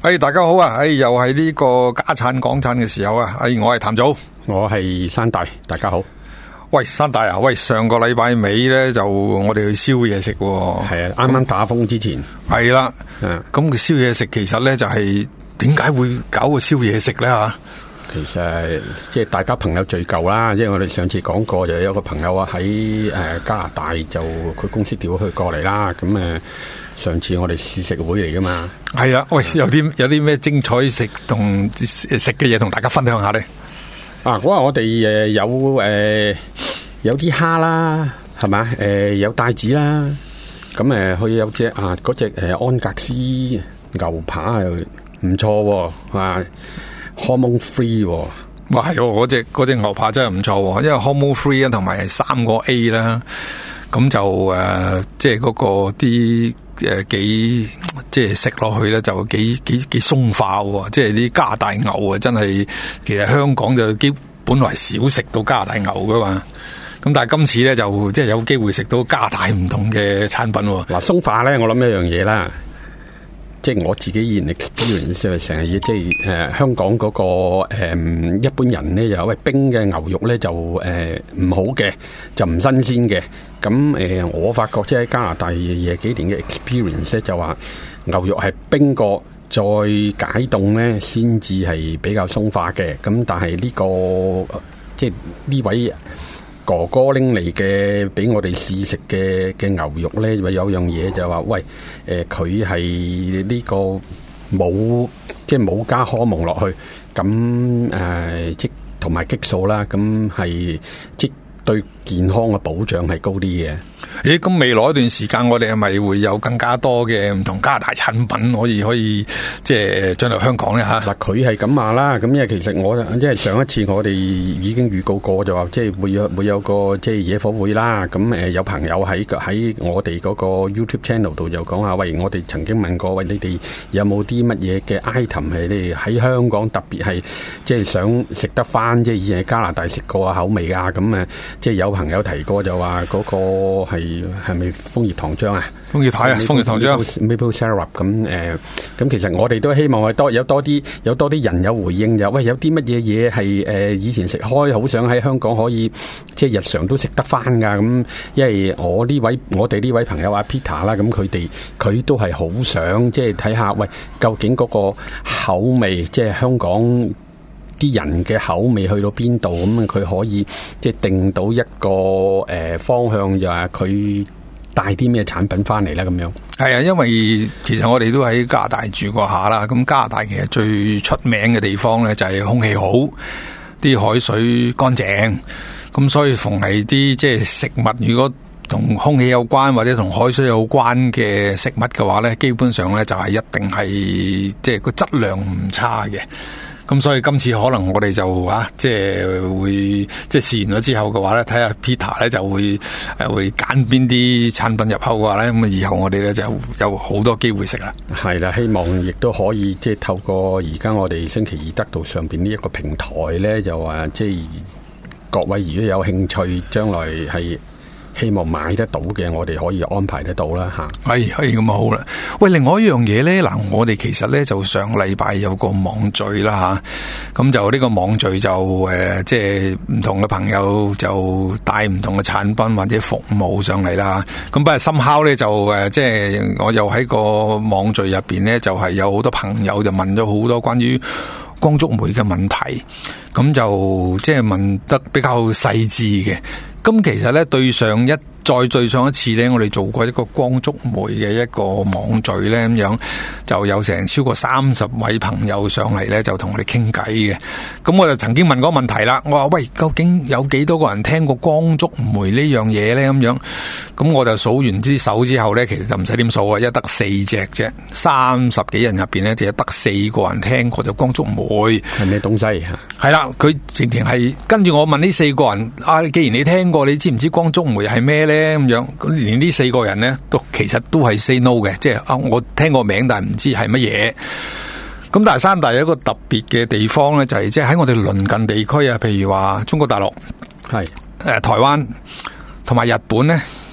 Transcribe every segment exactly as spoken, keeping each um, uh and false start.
哎，大家好啊！哎，又係呢個家產港產嘅時候啊！哎，我係譚祖， 我係山大，大家好。 喂，山大啊！喂，上個禮拜尾咧就我哋去燒嘢食喎。 係啊，啱啱打風之前。 係啦。 嗯。 咁個燒嘢食其實咧就係點解會搞個燒嘢食咧吓？ 其實即係大家朋友聚舊啦，因為我哋上次講過，就有個朋友啊喺誒加拿大，就佢公司調佢過嚟啦。咁誒，上次我哋試食會嚟噶嘛。 係啊，喂，有啲有啲咩精彩食同食嘅嘢同大家分享下咧？ 啊，嗰日我哋誒有誒有啲蝦啦，係嘛？誒有帶子啦，咁誒佢有隻啊嗰隻誒安格斯牛扒又唔錯喎。Hormone free 喎， 哇係喎，嗰隻嗰隻牛扒真係唔錯，因為 hormone free 啊，同埋三個 A 啦，咁就誒，即係嗰個啲誒幾，即係食落去咧就幾幾幾鬆化喎，即係啲加拿大牛啊，真係其實香港就基本來少食到加拿大牛噶嘛，咁但係今次咧就即係有機會食到加拿大唔同嘅產品。 嗱，鬆化咧，我諗一樣嘢啦。即係我自己現 experience 就成日即係誒、呃、香港嗰、那個誒、呃、一般人咧就喂冰嘅牛肉咧就誒唔、呃、好嘅，就唔新鮮嘅。咁誒、呃、我發覺即係喺加拿大廿幾年嘅 experience 咧就話牛肉係冰過再解凍咧先至係比較鬆化嘅。咁但係呢、這個即係呢位哥哥拎嚟嘅俾我哋試食嘅嘅牛肉咧，有樣嘢就話喂，誒佢係呢個冇即係冇加荷蒙落去，咁誒、呃、即同埋激素啦，咁係即對健康嘅保障係高啲嘅。 咦，咁未來一段時間我哋係咪會有更加多嘅唔同加拿大產品可以可以即係進入香港咧吓？嗱， 佢係咁話啦，咁因為其實我因為上一次我哋已經預告過就話，即係會有會有個即係野火會啦。咁誒有朋友喺喺我哋嗰個 YouTube channel 度就講下，喂，我哋曾經問過，喂，你哋有冇啲乜嘢嘅 item 係你哋喺香港特別係即係想食得翻，即係以前喺加拿大食過啊口味啊？咁誒即係有朋友提過就話嗰個係。係咪楓葉糖漿啊？ 楓葉太啊，楓葉糖漿 Maple syrup 咁誒，咁、呃、其實我哋都希望係多有多啲有多啲人有回應，就喂有啲乜嘢嘢係誒以前食開，好想喺香港可以即係日常都食得翻噶。咁因為我呢位我哋呢位朋友阿 Peter 啦，咁佢哋佢都係好想即係睇下，喂究竟嗰個口味即係香港啲人嘅口味去到邊度，咁佢可以即係定到一個誒、呃、方向，就係佢帶啲咩產品翻嚟啦咁樣。 係啊，因為其實我哋都喺加拿大住過下啦，咁加拿大其實最出名嘅地方咧就係空氣好，啲海水乾淨，咁所以逢係啲即係食物，如果同空氣有關或者同海水有關嘅食物嘅話咧，基本上咧就係一定係即係個質量唔差嘅。咁所以今次可能我哋就啊，即係會即係試完咗之後嘅話咧，睇下 Peter 咧就會誒會揀邊啲產品入口嘅話咧，咁啊以後我哋咧就有好多機會食啦。係啦，希望亦都可以即係透過而家我哋星期二得到上邊呢一個平台咧，就話即係各位如果有興趣，將來係希望買得到嘅，我哋可以安排得到啦吓。 係係咁好啦。喂，另外一樣嘢咧，嗱，我哋其實咧就上禮拜有個網聚啦吓，咁就呢個網聚就誒，即係唔同嘅朋友就帶唔同嘅產品或者服務上嚟啦。咁不過深烤咧就誒，即係我又喺個網聚入邊咧，就係有好多朋友就問咗好多關於光觸媒嘅問題，咁就即係問得比較細緻嘅。咁其實咧，對上一再對上一次咧，我哋做過一個光觸媒嘅一個網聚咧，咁樣就有成超過三十位朋友上嚟咧，就同我哋傾偈嘅。咁我就曾經問過問題啦，我話喂，究竟有幾多個人聽過光觸媒呢樣嘢咧？咁樣，咁我就數完啲手之後咧，其實就唔使點數啊，一得四隻啫，三十幾人入邊咧，就得四個人聽過就光觸媒係咩東西啊？ 係啦，佢直情係跟住我問呢四個人啊，既然你聽過，你知唔知光觸媒係咩咧？咁樣，咁連呢四個人咧，都其實都係 say no 嘅，即係啊，我聽過名，但係唔知係乜嘢。咁但係三大有一個特別嘅地方咧，就係即係喺我哋鄰近地區啊，譬如話中國大陸，係誒、呃、台灣同埋日本咧，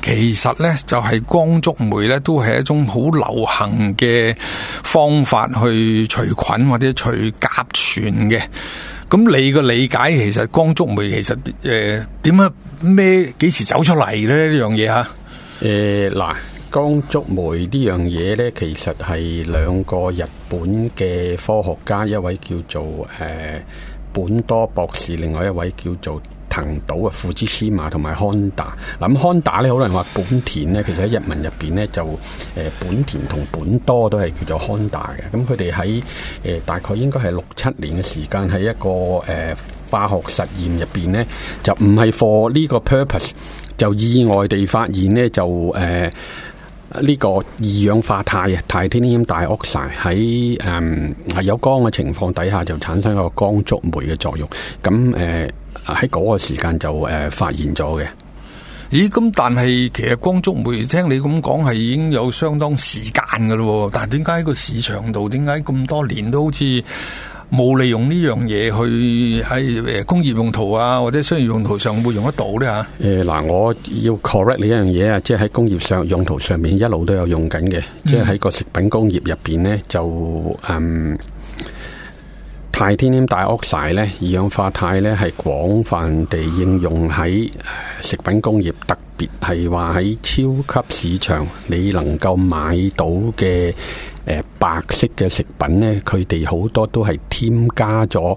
其實咧就係光觸媒咧都係一種好流行嘅方法去除菌或者除甲醛嘅。咁你個理解其實光觸媒其實誒點樣咩幾時走出嚟咧呢樣嘢吓？ 誒嗱，光觸媒呢樣嘢咧，其實係兩個日本嘅科學家，一位叫做誒、呃、本多博士，另外一位叫做藤島啊，富茲斯馬同埋康達。嗱咁康達咧，好多人話本田咧，其實喺日文入邊咧就誒、呃、本田同本多都係叫做康達嘅。咁佢哋喺誒大概應該係六七年嘅時間喺一個誒、呃、化學實驗入邊咧，就唔係 for 呢個 purpose，就意外地發現咧就誒。呃呢個二氧化鈦啊 ，titanium dioxide 喺誒係有光嘅情況底下就產生一個光觸媒嘅作用。咁誒喺嗰個時間就誒、呃、發現咗嘅。 咦？咁但係其實光觸媒聽你咁講係已經有相當時間噶咯，但係點解喺個市場度點解咁多年都好似冇利用呢樣嘢去喺誒工業用途啊，或者商業用途上會用得到咧吓？誒， 嗱，我要 correct 呢一樣嘢啊，即係喺工業上用途上面一路都有用緊嘅，嗯、即係喺個食品工業入邊咧就嗯。Titanium dioxide 咧，二氧化鈦咧係廣泛地應用喺食品工業，特別係話喺超級市場你能夠買到嘅誒、呃、白色嘅食品咧，佢哋好多都係添加咗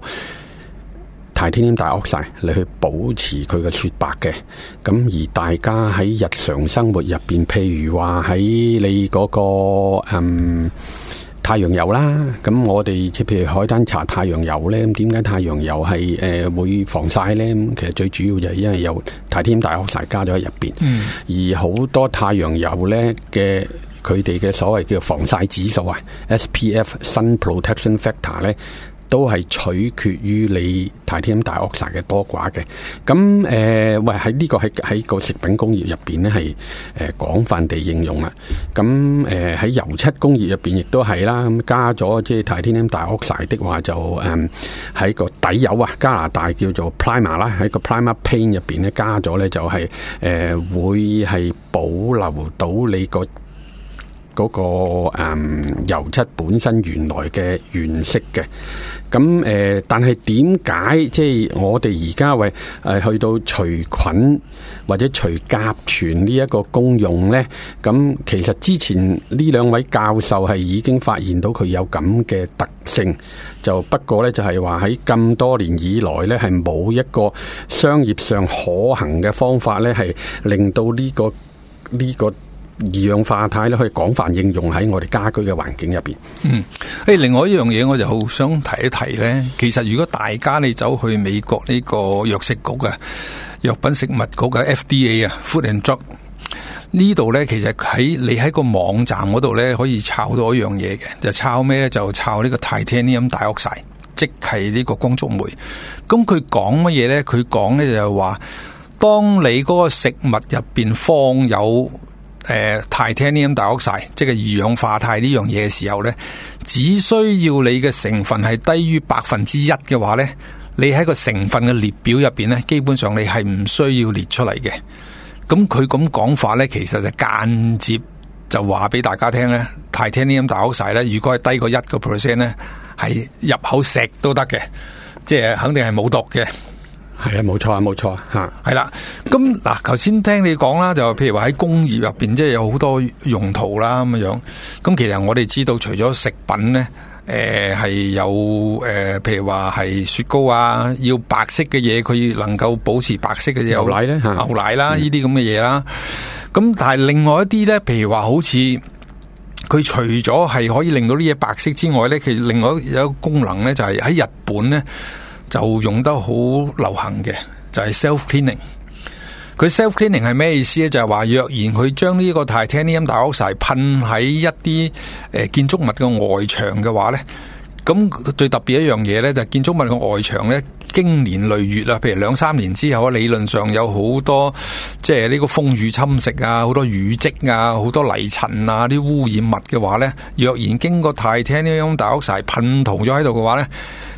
Titanium dioxide 嚟去保持佢嘅雪白嘅。咁而大家喺日常生活入邊，譬如話喺你嗰、嗰個嗯。太陽油啦，咁我哋即譬如海灘搽太陽油咧，咁點解太陽油係誒、呃、會防曬咧？咁其實最主要就係因為有titanium dioxide加咗喺入邊，嗯、而好多太陽油咧嘅佢哋嘅所謂叫防曬指數啊 ，S P F Sun Protection Factor 咧，都係取決於你titanium dioxide嘅多寡嘅。咁誒、呃，喂喺呢個喺喺個食品工業入邊咧係誒廣泛地應用啦。咁誒喺油漆工業入邊亦都係啦。咁加咗即係 titanium dioxide 的話就誒喺、嗯、個底油啊，加拿大叫做 primer 啦，喺個 primer paint 入邊咧加咗咧就係、是、誒、呃、會係保留到你個。嗰、那個誒、嗯、油漆本身原來嘅原色嘅，咁誒、呃，但係點解即係我哋而家為誒去到除菌或者除甲醛呢一個功用咧？咁其實之前呢兩位教授係已經發現到佢有咁嘅特性，就不過咧就係話喺咁多年以來咧係冇一個商業上可行嘅方法咧係令到呢、這個呢、這個。二氧化鈦咧可以廣泛應用喺我哋家居嘅環境入邊。嗯， 誒，另外一樣嘢我就好想提一提咧。其實如果大家你走去美國呢個藥食局啊、藥品食物局嘅 F D A 啊 ，Food and Drug 呢度咧，其實喺你喺個網站嗰度咧可以抄到一樣嘢嘅，就抄咩咧？就抄呢個 titanium dioxide，即係呢個光觸媒。咁佢講乜嘢咧？佢講咧就係話，當你嗰個食物入邊放有誒 titanium dioxide 即係二氧化鈦呢樣嘢嘅時候呢，只需要你嘅成分係低於百分之一嘅話呢，你喺個成分嘅列表入邊呢，基本上你係唔需要列出嚟嘅。咁佢咁講法呢，其實就間接就話俾大家聽呢， titanium dioxide 呢，如果係低過一個 percent 呢，係入口食都得嘅，即係肯定係冇毒嘅。 係啊，冇錯啊，冇錯啊， 係啦。咁嗱，頭先聽你講啦，就譬如話喺工業入邊，即係有好多用途啦咁樣。咁其實我哋知道，除咗食品咧，誒、呃、係有誒、呃，譬如話係雪糕啊，要白色嘅嘢，佢能夠保持白色嘅嘢， 牛奶咧， 牛奶啦，呢啲咁嘅嘢啦。咁但係另外一啲咧，譬如話好似佢除咗係可以令到啲嘢白色之外咧，其實另外有一個功能咧，就係喺日本咧。就用得好流行嘅，就係、是、self cleaning。佢 self cleaning 係咩意思咧？就係、是、話若然佢將呢個 titanium dioxide 噴喺一啲誒建築物嘅外牆嘅話咧，咁最特別一樣嘢咧，就係建築物嘅外牆咧，經年累月啦，譬如兩三年之後，理論上有好多即係呢個風雨侵蝕啊，好多雨跡啊，好多泥塵啊，啲污染物嘅話咧，若然經過 titanium dioxide 噴塗咗喺度嘅話咧。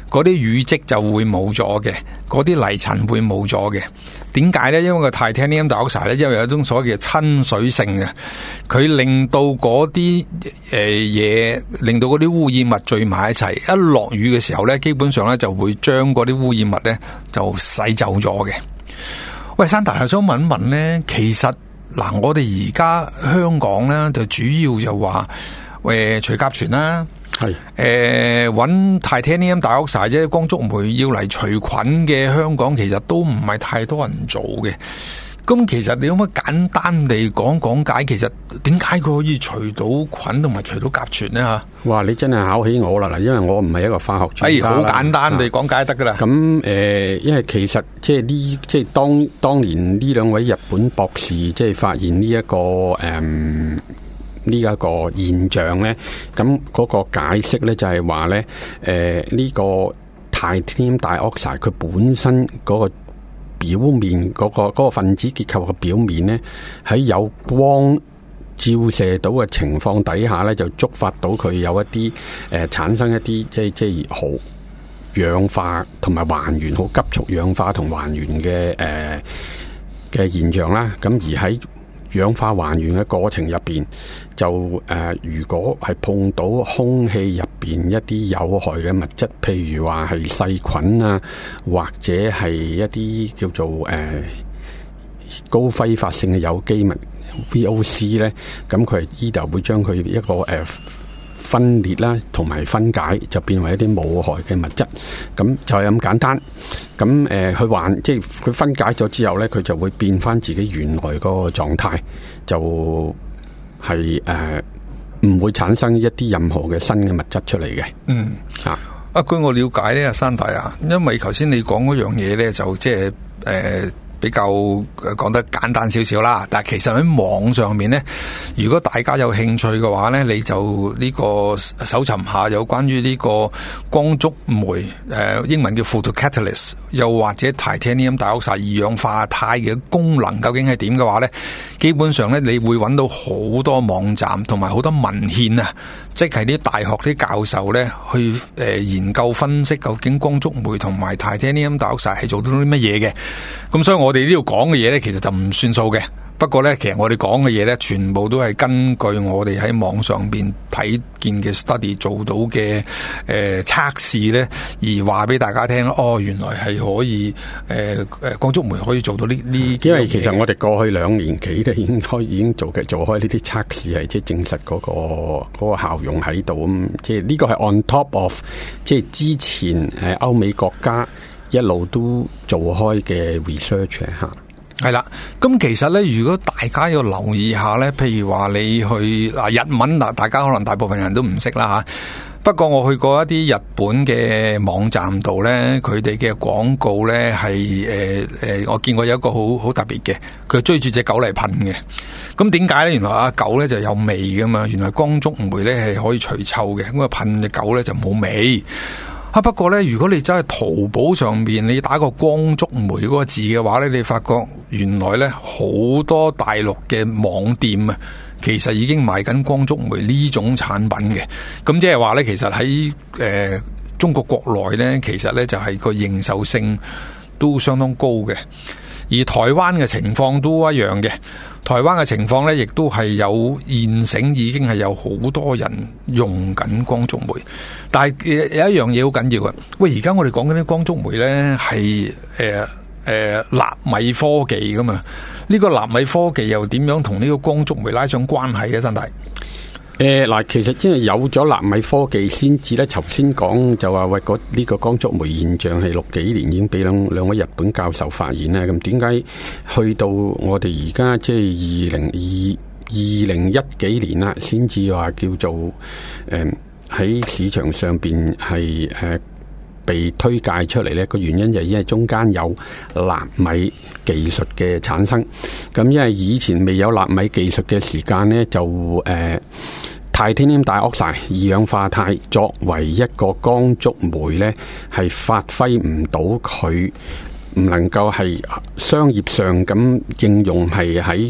嗰啲雨積就會冇咗嘅，嗰啲泥塵會冇咗嘅。點解呢？因為個 titanium dioxide 咧，因為有一種所謂嘅親水性嘅，佢令到嗰啲誒嘢，令到嗰啲污染物聚埋一齊，一落雨嘅時候咧，基本上咧就會將嗰啲污染物咧就洗走咗嘅。喂，山大，我想問一問咧，其實嗱，我哋而家香港咧就主要就話誒除甲醛啦。係誒，揾 titanium dioxide 啫，光觸媒要嚟除菌嘅，香港其實都唔係太多人做嘅。咁其實你可唔可以簡單地講講解，其實點解佢可以除到菌同埋除到甲醛呢？吓，哇！ 你真係考起我啦嗱，因為我唔係一個化學專家啦。誒，好簡單地講解得噶啦。咁誒、呃，因為其實即係呢，即係當當年呢兩位日本博士即係發現呢、這、一個誒。嗯呢、這、一個現象咧，咁嗰個解釋咧就係話咧，誒、呃、呢、這個 titanium dioxide 佢本身嗰個表面嗰、那個嗰、那個分子結構嘅表面咧，喺有光照射到嘅情況底下咧，就觸發到佢有一啲誒、呃、產生一啲即係即係好氧化同埋還原，好急速氧化同還原嘅誒嘅現象啦。咁而喺氧化還原嘅過程入邊，就誒、呃，如果係碰到空氣入邊一啲有害嘅物質，譬如話係細菌啊，或者係一啲叫做誒、呃、高揮發性嘅有機物 V O C 咧，咁佢係依度會將佢一個誒、呃、分裂啦，同埋分解，就變為一啲冇害嘅物質。咁就係咁簡單。咁誒，佢、呃、還即係佢分解咗之後咧，佢就會變翻自己原來嗰個狀態，就係誒唔會產生一啲任何嘅新嘅物質出嚟嘅。嗯啊，啊據我了解咧，阿山大啊，因為頭先你講嗰樣嘢咧，就即係誒。比較講得簡單少少啦，但係其實喺網上面呢，如果大家有興趣嘅話呢，你就呢個搜尋下有關於呢個光觸媒，誒英文叫 photocatalyst， 又或者 titanium dioxide 二氧化鈦嘅功能究竟係點嘅話呢，基本上呢，你會揾到好多網站同埋好多文獻啊，即係啲大學啲教授呢去誒研究分析究竟光觸媒同埋 titanium dioxide 係做到啲乜嘢嘅。咁所以我哋呢度講嘅嘢咧，其實就唔算數嘅。不過咧，其實我哋講嘅嘢咧，全部都係根據我哋喺網上邊睇見嘅 study 做到嘅誒測試咧，而話俾大家聽。哦，原來係可以誒誒、呃、光觸媒可以做到呢呢。因為其實我哋過去兩年幾咧已經開已經做嘅做開呢啲測試，係即係證實嗰、嗰個嗰個效用喺度。咁即係呢個係 on top of 即係之前誒歐美國家一路都做開嘅 research 吓，係啦。咁其實咧，如果大家要留意下咧，譬如話你去嗱日文嗱，大家可能大部分人都唔識啦吓。不過我去過一啲日本嘅網站度咧，佢哋嘅廣告咧係誒誒，我見過有一個好好特別嘅，佢追住隻狗嚟噴嘅。咁點解咧？原來啊狗咧就有味噶嘛，原來光觸媒咧係可以除臭嘅，咁啊噴隻狗咧就冇味。啊！不過咧，如果你真係淘寶上邊你打個光觸媒嗰個字嘅話咧，你發覺原來咧好多大陸嘅網店啊，其實已經賣緊光觸媒呢種產品嘅。咁即係話咧，其實喺誒、呃、中國國內咧，其實咧就係、是、個認受性都相當高嘅。而台灣嘅情況都一樣嘅。台灣嘅情況咧，亦都係有現成已經係有好多人用緊光觸媒，但係有一樣嘢好緊要嘅。喂，而家我哋講緊啲光觸媒咧係誒誒納米科技噶嘛？呢、這個納米科技又點樣同呢個光觸媒拉上關係嘅？真係誒嗱，其實因為有咗納米科技先至咧，頭先講就話喂，嗰呢個光觸媒現象係六幾年已經俾兩兩位日本教授發現咧。咁點解去到我哋而家即係二零二二零一幾年啦，先至話叫做誒喺、呃、市場上邊係誒被推介出嚟咧？個原因就係因為中間有納米技術嘅產生。咁因為以前未有納米技術嘅時間咧，就誒。呃 Titanium dioxide 二氧化鈦作為一個光觸媒咧，係發揮唔到佢唔能夠係商業上咁應用，係喺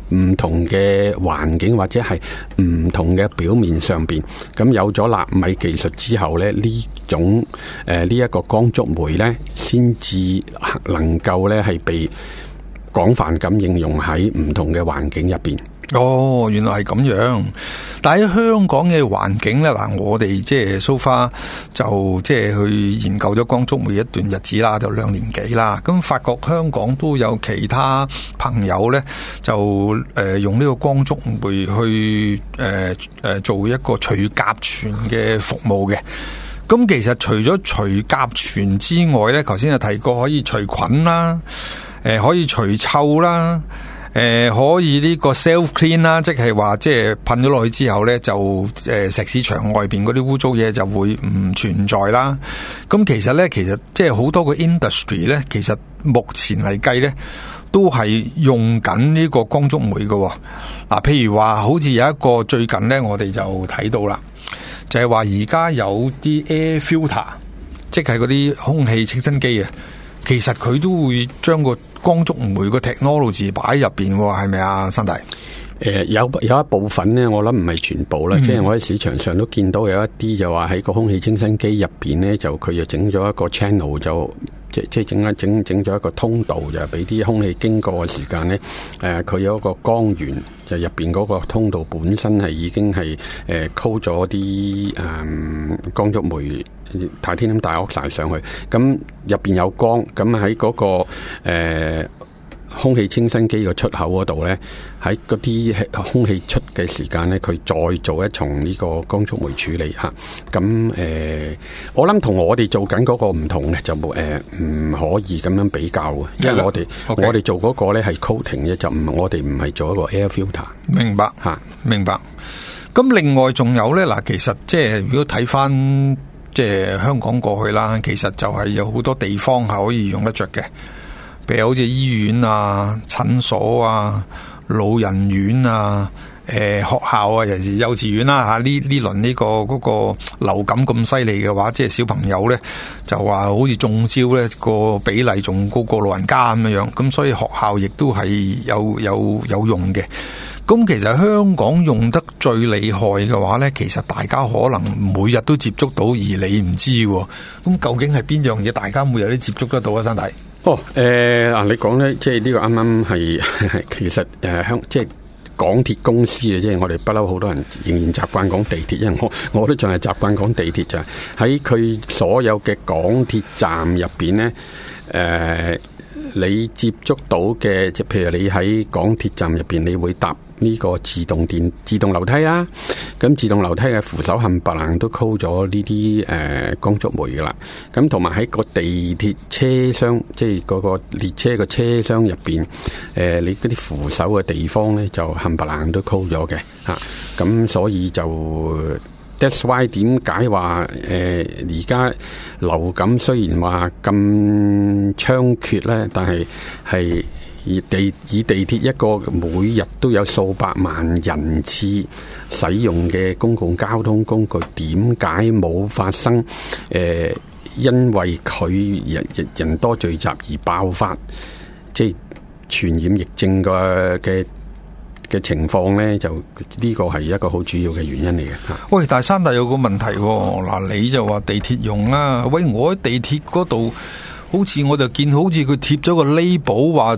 唔同嘅環境或者係唔同嘅表面上邊，咁有咗納米技術之後咧，呢種誒呢一個光觸媒咧，先至能夠咧係被廣泛咁應用喺唔同嘅環境入邊。 哦，原來係咁樣。但喺香港嘅環境咧，嗱，我哋即係 so far 就即係去研究咗光觸媒一段日子啦，就兩年幾啦。咁發覺香港都有其他朋友咧，就誒、呃、用呢個光觸媒去誒誒、呃呃、做一個除甲醛嘅服務嘅。咁其實除咗除甲醛之外咧，頭先就提過可以除菌啦，誒、呃、可以除臭啦。誒、呃，可以呢個 self clean 啦，即係話即係噴咗落去之後咧，就誒石屎牆外邊嗰啲污糟嘢就會唔存在啦。咁其實咧，其實即係好多個 industry 咧，其實目前嚟計咧，都係用緊呢個光觸媒嘅。嗱，譬如話，好似有一個最近咧，我哋就睇到啦，就係話而家有啲 air filter，即係嗰啲空氣清新機啊，其實佢都會將個光觸媒個 technology 擺入邊，係咪啊，新弟？誒、 呃，有有一部分咧，我諗唔係全部啦，嗯、即係我喺市場上都見到有一啲就話喺個空氣清新機入邊咧，就佢就整咗一個 channel，就即即整一整整咗一個通道，就俾啲空氣經過嘅時間咧，誒、呃，佢有一個光源，就入邊嗰個通道本身係已經係誒溝咗啲誒光觸媒。Titanium dioxide上去，咁入邊有光，咁喺嗰個誒、呃、空氣清新機個出口嗰度咧，喺嗰啲空氣出嘅時間咧，佢再做一重呢個光觸媒處理吓。咁誒、呃，我諗同我哋做緊嗰個唔同嘅，就冇誒唔可以咁樣比較嘅，因為我哋 Okay. 我哋做嗰個咧係 coating 嘅，就唔我哋唔係做一個 air filter。 明白吓，明白。咁另外仲有咧嗱，其實即係如果睇翻。即係香港過去啦，其實就係有好多地方係可以用得着嘅，譬如好似醫院啊、診所啊、老人院啊、誒、呃、學校啊，尤其是幼稚園啦嚇，呢呢輪呢個嗰個流感咁犀利嘅話，即係小朋友咧就話好似中招咧個比例仲高過老人家咁樣樣，咁所以學校亦都係有有有用嘅。咁其實香港用得最厲害嘅話呢，其實大家可能每日都接觸到，而你唔知喎。咁究竟係邊樣嘢大家每日都接觸得到啊？身體哦，誒嗱，你講呢，即係呢個啱啱係其實誒香即係港鐵公司嘅，即係我哋不嬲好多人仍然習慣講地鐵，因為我我都仲係習慣講地鐵就係喺佢所有嘅港鐵站入邊呢。誒、呃。你接觸到嘅，即譬如你喺港鐵站入邊，你會搭呢個自動電自動樓梯啦。咁自動樓梯嘅扶手冚唪唥都溝咗呢啲誒光觸媒噶啦。咁同埋喺個地鐵車廂，即係嗰個列車嘅車廂入邊，誒、呃、你嗰啲扶手嘅地方咧，就冚唪唥都溝咗嘅嚇。咁、啊、所以就。That's why 點解話誒而家流感雖然話咁猖獗咧，但係係以地以地鐵一個每日都有數百萬人次使用嘅公共交通工具，點解冇發生誒、呃、因為佢人人多聚集而爆發即係傳染疫症嘅嘅？嘅情況咧，就呢個係一個好主要嘅原因嚟嘅嚇。 喂，大山大有個問題喎，嗱你就話地鐵用啦，喂我喺地鐵嗰度，好似我就見好似佢貼咗個 label 話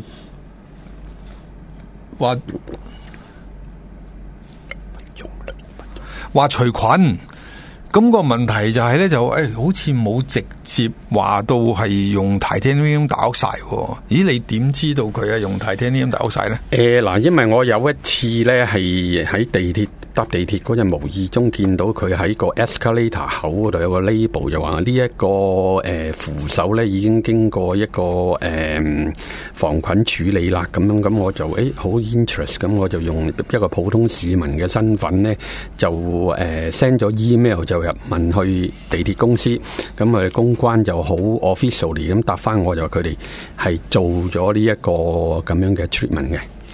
話話除菌。咁個問題就係咧，就誒、哎、好似冇直接話到係用 Titanium dioxide 喎。咦，你點知道佢係用 Titanium dioxide 咧？誒嗱、 呃，因為我有一次咧係喺地鐵搭地鐵嗰陣，無意中見到佢喺個 escalator 口嗰度有個 label，就話呢一個誒、呃、扶手咧已經經過一個誒、呃、防菌處理啦。咁樣咁我就誒好 interest，咁我就用一個普通市民嘅身份咧，就誒 send 咗 email 就入問去地鐵公司，咁佢哋公關就好 officially 咁答翻我，就佢哋係做咗呢一個咁樣嘅 treatment 嘅。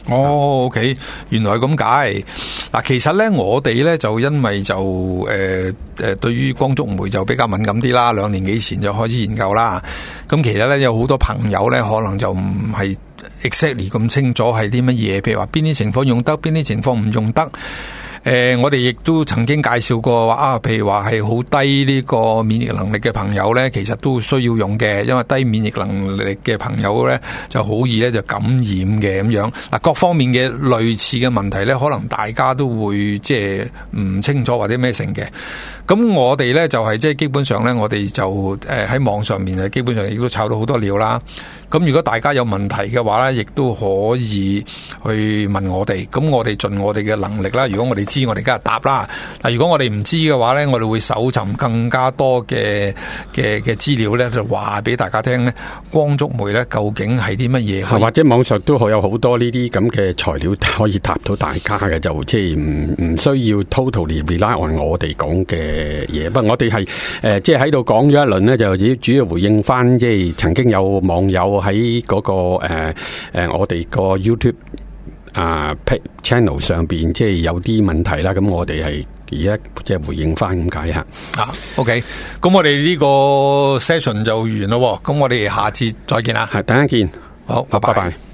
哦 ，OK， 原來咁解。嗱，其實咧，我哋咧就因為就誒誒、呃，對於光觸媒就比較敏感啲啦。兩年幾前就開始研究啦。咁其實咧有好多朋友咧，可能就唔係 exactly 咁清楚係啲乜嘢，譬如話邊啲情況用得，邊啲情況唔用得。誒、呃，我哋亦都曾經介紹過話啊，譬如話係好低呢個免疫能力嘅朋友咧，其實都需要用嘅，因為低免疫能力嘅朋友咧就好易咧就感染嘅咁樣。嗱，各方面嘅類似嘅問題咧，可能大家都會即係唔清楚或者咩成嘅。咁我哋咧就係即係基本上咧，我哋就誒喺網上面啊，基本上亦都炒到好多料啦。咁如果大家有問題嘅話咧，亦都可以去問我哋。咁我哋盡我哋嘅能力啦。如果我哋知，我哋梗係答啦。但如果我哋唔知嘅話咧，我哋會搜尋更加多嘅嘅嘅資料咧，就話俾大家聽咧，光觸媒咧究竟係啲乜嘢？ 或者網上都有好多呢啲咁嘅材料可以答到大家嘅，就即係唔唔需要 totally rely on 我哋講嘅嘢。不過我哋係誒即係喺度講咗一輪咧，就主要回應翻即係曾經有網友喺嗰、那個誒誒、呃呃、我哋個 YouTube 啊、呃、channel 上邊即係有啲問題啦，咁我哋係而家即係回應翻咁解吓。 啊 ，OK， 咁我哋呢個 session 就完咯，咁我哋下次再見啦。 係，等陣見。 好，拜拜。拜拜。